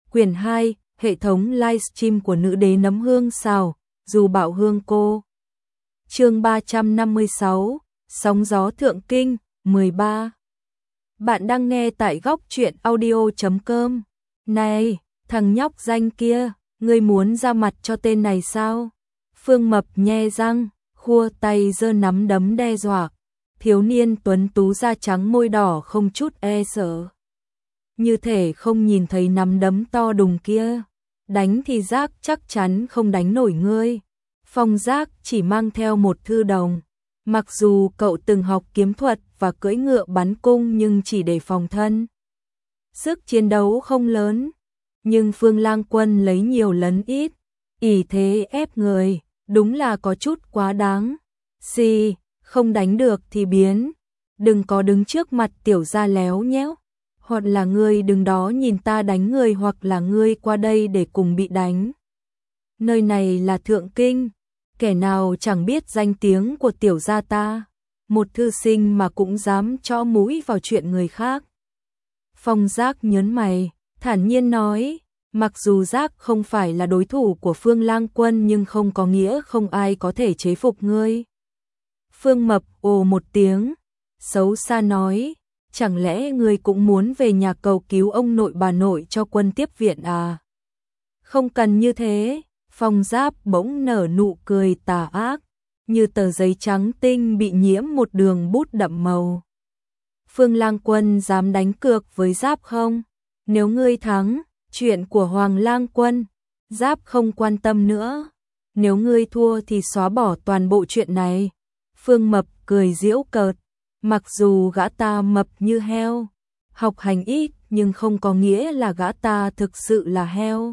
Quyển 2, hệ thống livestream của nữ đế nấm hương xào, dù bảo hương cô. Chương 356, sóng gió thượng kinh, 13. Bạn đang nghe tại góc truyện audio.com. Này, thằng nhóc danh kia, ngươi muốn ra mặt cho tên này sao? Phương Mập nhe răng, khua tay giơ nắm đấm đe dọa. Thiếu niên tuấn tú da trắng môi đỏ không chút e sợ. Như thể không nhìn thấy nắm đấm to đùng kia. Đánh thì Giác chắc chắn không đánh nổi ngươi. Phong Giác chỉ mang theo một thư đồng. Mặc dù cậu từng học kiếm thuật và cưỡi ngựa bắn cung nhưng chỉ để phòng thân. Sức chiến đấu không lớn. Nhưng Phương Lang Quân lấy nhiều lấn ít. Ỷ thế ép người, đúng là có chút quá đáng. Không đánh được thì biến. Đừng có đứng trước mặt tiểu gia léo nhéo. Hoặc là ngươi đứng đó nhìn ta đánh người, hoặc là ngươi qua đây để cùng bị đánh. Nơi này là Thượng Kinh, kẻ nào chẳng biết danh tiếng của tiểu gia ta. Một thư sinh mà cũng dám cho mũi vào chuyện người khác. Phong Giác nhớn mày, thản nhiên nói, mặc dù Giác không phải là đối thủ của Phương Lang Quân nhưng không có nghĩa không ai có thể chế phục ngươi. Phương Mập ồ một tiếng, xấu xa nói, chẳng lẽ ngươi cũng muốn về nhà cầu cứu ông nội bà nội cho quân tiếp viện à? Không cần như thế. Phong Giáp bỗng nở nụ cười tà ác, như tờ giấy trắng tinh bị nhiễm một đường bút đậm màu. Phương Lang Quân dám đánh cược với Giáp không? Nếu ngươi thắng, chuyện của Hoàng Lang Quân, Giáp không quan tâm nữa. Nếu ngươi thua thì xóa bỏ toàn bộ chuyện này. Phương Mập cười giễu cợt, mặc dù gã ta mập như heo, học hành ít nhưng không có nghĩa là gã ta thực sự là heo.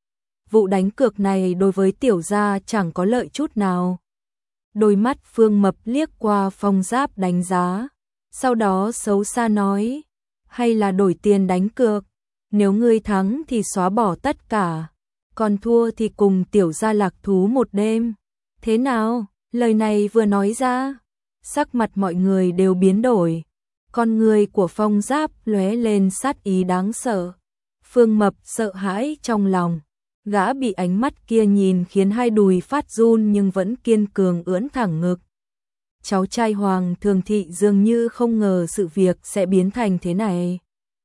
Vụ đánh cược này đối với tiểu gia chẳng có lợi chút nào. Đôi mắt Phương Mập liếc qua Phong Giáp đánh giá, sau đó xấu xa nói, hay là đổi tiền đánh cược, nếu ngươi thắng thì xóa bỏ tất cả, còn thua thì cùng tiểu gia lạc thú một đêm. Thế nào? Lời này vừa nói ra, sắc mặt mọi người đều biến đổi, con người của Phong Giáp lóe lên sát ý đáng sợ. Phương Mập sợ hãi trong lòng. Gã bị ánh mắt kia nhìn khiến hai đùi phát run nhưng vẫn kiên cường ưỡn thẳng ngực. Cháu trai Hoàng Thường Thị dường như không ngờ sự việc sẽ biến thành thế này.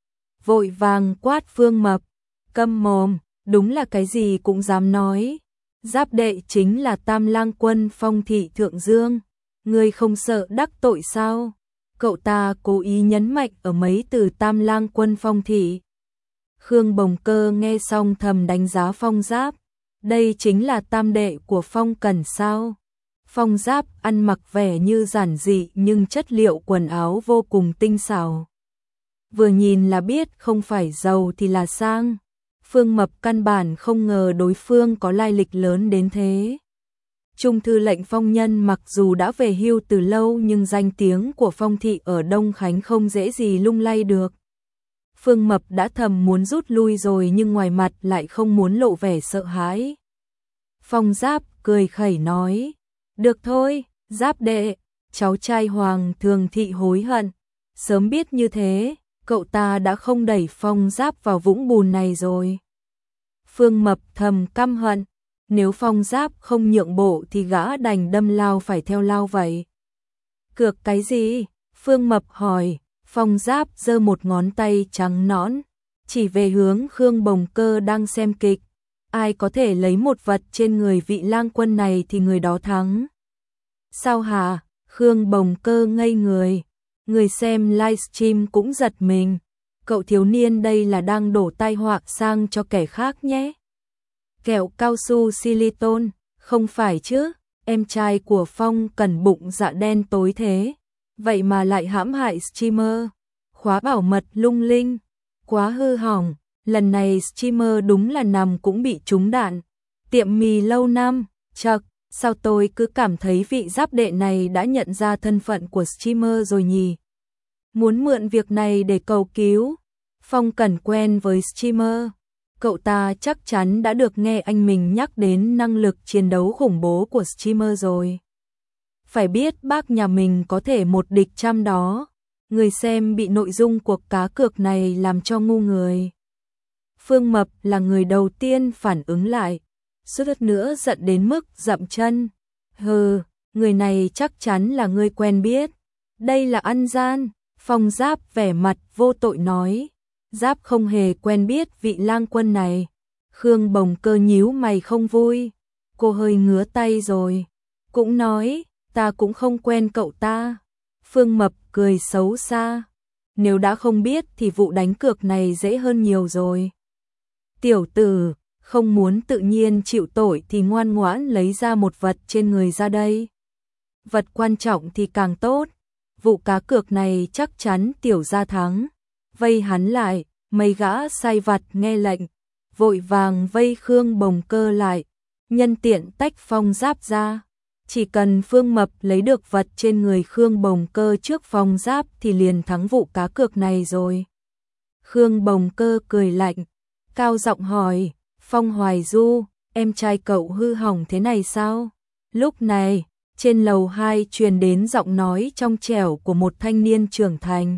Vội vàng quát Phương Mập, câm mồm, đúng là cái gì cũng dám nói. Giáp đệ chính là Tam Lang Quân Phong Thị Thượng Dương, ngươi không sợ đắc tội sao? Cậu ta cố ý nhấn mạnh ở mấy từ Tam Lang Quân Phong Thị. Khương Bồng Cơ nghe xong thầm đánh giá Phong Giáp, đây chính là tam đệ của Phong Cẩn sao? Phong Giáp ăn mặc vẻ như giản dị nhưng chất liệu quần áo vô cùng tinh xảo. Vừa nhìn là biết không phải giàu thì là sang. Phương Mập căn bản không ngờ đối phương có lai lịch lớn đến thế. Trung thư lệnh Phong Nhân mặc dù đã về hưu từ lâu nhưng danh tiếng của Phong Thị ở Đông Khánh không dễ gì lung lay được. Phương Mập đã thầm muốn rút lui rồi nhưng ngoài mặt lại không muốn lộ vẻ sợ hãi. Phong Giáp cười khẩy nói, được thôi, Giáp đệ, cháu trai Hoàng Thường Thị hối hận. Sớm biết như thế, cậu ta đã không đẩy Phong Giáp vào vũng bùn này rồi. Phương Mập thầm căm hận, nếu Phong Giáp không nhượng bộ thì gã đành đâm lao phải theo lao vậy. Cược cái gì? Phương Mập hỏi. Phong Giáp giơ một ngón tay trắng nõn, chỉ về hướng Khương Bồng Cơ đang xem kịch. Ai có thể lấy một vật trên người vị lang quân này thì người đó thắng. Sao hả? Khương Bồng Cơ ngây người. Người xem livestream cũng giật mình. Cậu thiếu niên đây là đang đổ tai họa sang cho kẻ khác nhé. Kẹo cao su silicon, không phải chứ? Em trai của Phong Cẩn bụng dạ đen tối thế. Vậy mà lại hãm hại streamer, khóa bảo mật lung linh, quá hư hỏng, lần này streamer đúng là nằm cũng bị trúng đạn. Tiệm mì lâu năm, chậc, sao tôi cứ cảm thấy vị Giáp đệ này đã nhận ra thân phận của streamer rồi nhỉ? Muốn mượn việc này để cầu cứu. Phong Cẩn quen với streamer, cậu ta chắc chắn đã được nghe anh mình nhắc đến năng lực chiến đấu khủng bố của streamer rồi. Phải biết bác nhà mình có thể một địch trăm đó. Người xem bị nội dung cuộc cá cược này làm cho ngu người. Phương Mập là người đầu tiên phản ứng lại, suýt nữa giận đến mức dậm chân. Hừ, người này chắc chắn là người quen biết. Đây là ăn gian. Phong Giáp vẻ mặt vô tội nói. Giáp không hề quen biết vị lang quân này. Khương Bồng Cơ nhíu mày không vui. Cô hơi ngứa tay rồi. Cũng nói, ta cũng không quen cậu ta. Phương Mập cười xấu xa. Nếu đã không biết thì vụ đánh cược này dễ hơn nhiều rồi. Tiểu tử, không muốn tự nhiên chịu tội thì ngoan ngoãn lấy ra một vật trên người ra đây. Vật quan trọng thì càng tốt. Vụ cá cược này chắc chắn tiểu gia thắng. Vây hắn lại, mấy gã sai vặt nghe lệnh, vội vàng vây Khương Bồng Cơ lại, nhân tiện tách Phong Giáp ra. Chỉ cần Phương Mập lấy được vật trên người Khương Bồng Cơ trước Phong Giáp thì liền thắng vụ cá cược này rồi. Khương Bồng Cơ cười lạnh, cao giọng hỏi, Phong Hoài Du, em trai cậu hư hỏng thế này sao? Lúc này, trên lầu 2 truyền đến giọng nói trong trẻo của một thanh niên trưởng thành.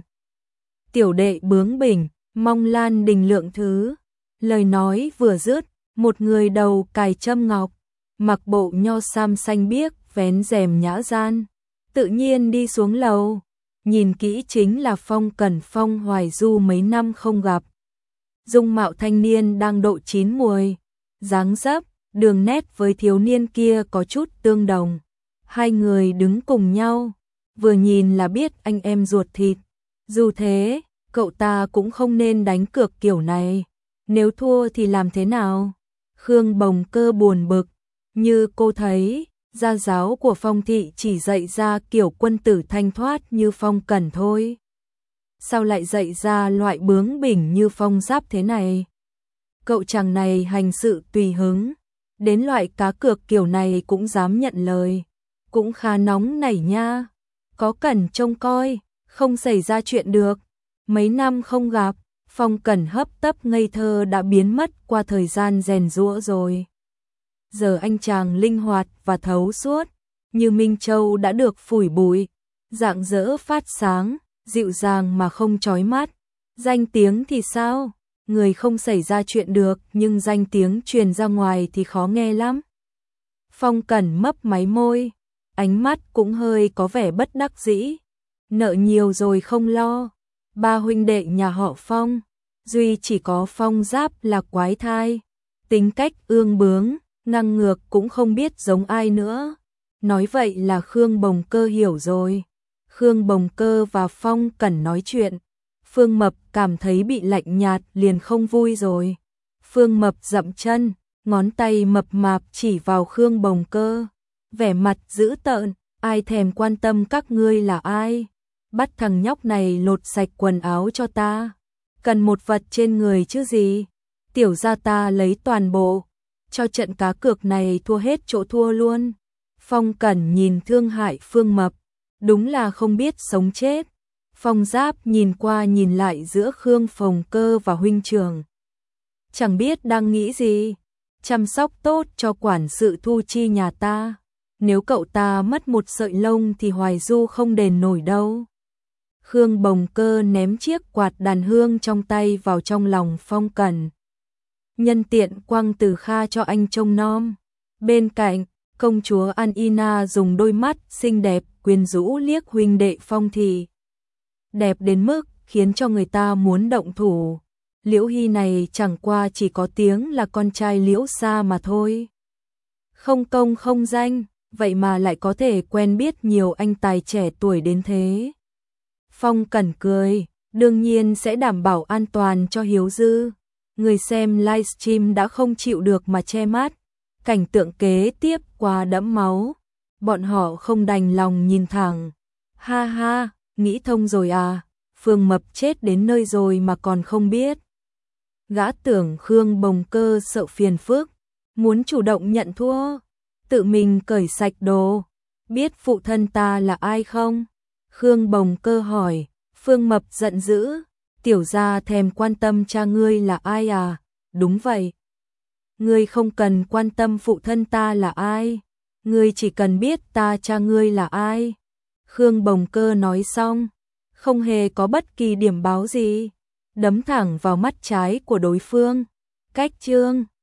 Tiểu đệ bướng bỉnh, mong Lan Đình lượng thứ. Lời nói vừa dứt, một người đầu cài châm ngọc, mặc bộ nho sam xanh biếc, vén rèm nhã gian, tự nhiên đi xuống lầu. Nhìn kỹ chính là Phong Cẩn Phong Hoài Du mấy năm không gặp. Dung mạo thanh niên đang độ chín muồi, dáng dấp, đường nét với thiếu niên kia có chút tương đồng. Hai người đứng cùng nhau, vừa nhìn là biết anh em ruột thịt. Dù thế, cậu ta cũng không nên đánh cược kiểu này. Nếu thua thì làm thế nào? Khương Bồng Cơ buồn bực. Như cô thấy, gia giáo của Phong thị chỉ dạy ra kiểu quân tử thanh thoát như Phong Cẩn thôi. Sao lại dạy ra loại bướng bỉnh như Phong Giáp thế này? Cậu chàng này hành sự tùy hứng, đến loại cá cược kiểu này cũng dám nhận lời. Cũng khá nóng nảy nha. Có Cẩn trông coi, không xảy ra chuyện được. Mấy năm không gặp, Phong Cẩn hấp tấp ngây thơ đã biến mất qua thời gian rèn giũa rồi. Giờ anh chàng linh hoạt và thấu suốt, như Minh Châu đã được phủi bụi, rạng rỡ phát sáng, dịu dàng mà không chói mắt. Danh tiếng thì sao? Người không xảy ra chuyện được, nhưng danh tiếng truyền ra ngoài thì khó nghe lắm. Phong Cẩn mấp máy môi, ánh mắt cũng hơi có vẻ bất đắc dĩ. Nợ nhiều rồi không lo. Ba huynh đệ nhà họ Phong, duy chỉ có Phong Giáp là quái thai, tính cách ương bướng, ngang ngược cũng không biết giống ai nữa. Nói vậy là Khương Bồng Cơ hiểu rồi. Khương Bồng Cơ và Phong Cẩn nói chuyện, Phương Mập cảm thấy bị lạnh nhạt liền không vui rồi. Phương Mập dậm chân, ngón tay mập mạp chỉ vào Khương Bồng Cơ, vẻ mặt dữ tợn, ai thèm quan tâm các ngươi là ai? Bắt thằng nhóc này lột sạch quần áo cho ta. Cần một vật trên người chứ gì? Tiểu gia ta lấy toàn bộ, cho trận cá cược này thua hết chỗ thua luôn. Phong Cẩn nhìn thương hại Phương Mập, đúng là không biết sống chết. Phong Giáp nhìn qua nhìn lại giữa Khương Bồng Cơ và huynh trưởng, chẳng biết đang nghĩ gì. Chăm sóc tốt cho quản sự Thu Chi nhà ta, nếu cậu ta mất một sợi lông thì Hoài Du không đền nổi đâu. Khương Bồng Cơ ném chiếc quạt đàn hương trong tay vào trong lòng Phong Cẩn, nhân tiện quăng từ kha cho anh trông nom. Bên cạnh, công chúa An Ina dùng đôi mắt xinh đẹp quyến rũ liếc huynh đệ Phong thị, đẹp đến mức khiến cho người ta muốn động thủ. Liễu Hy này chẳng qua chỉ có tiếng là con trai Liễu Sa mà thôi. Không công không danh, vậy mà lại có thể quen biết nhiều anh tài trẻ tuổi đến thế. Phong Cẩn cười, đương nhiên sẽ đảm bảo an toàn cho Hiếu Dư. Người xem livestream đã không chịu được mà che mắt. Cảnh tượng kế tiếp quá đẫm máu. Bọn họ không đành lòng nhìn thẳng. Ha ha, nghĩ thông rồi à? Phương Mập chết đến nơi rồi mà còn không biết. Gã tưởng Khương Bồng Cơ sợ phiền phức, muốn chủ động nhận thua, tự mình cởi sạch đồ. Biết phụ thân ta là ai không? Khương Bồng Cơ hỏi. Phương Mập giận dữ, tiểu gia thèm quan tâm cha ngươi là ai à? Đúng vậy. Ngươi không cần quan tâm phụ thân ta là ai, ngươi chỉ cần biết ta cha ngươi là ai. Khương Bồng Cơ nói xong, không hề có bất kỳ điểm báo gì, đấm thẳng vào mắt trái của đối phương. Cách chương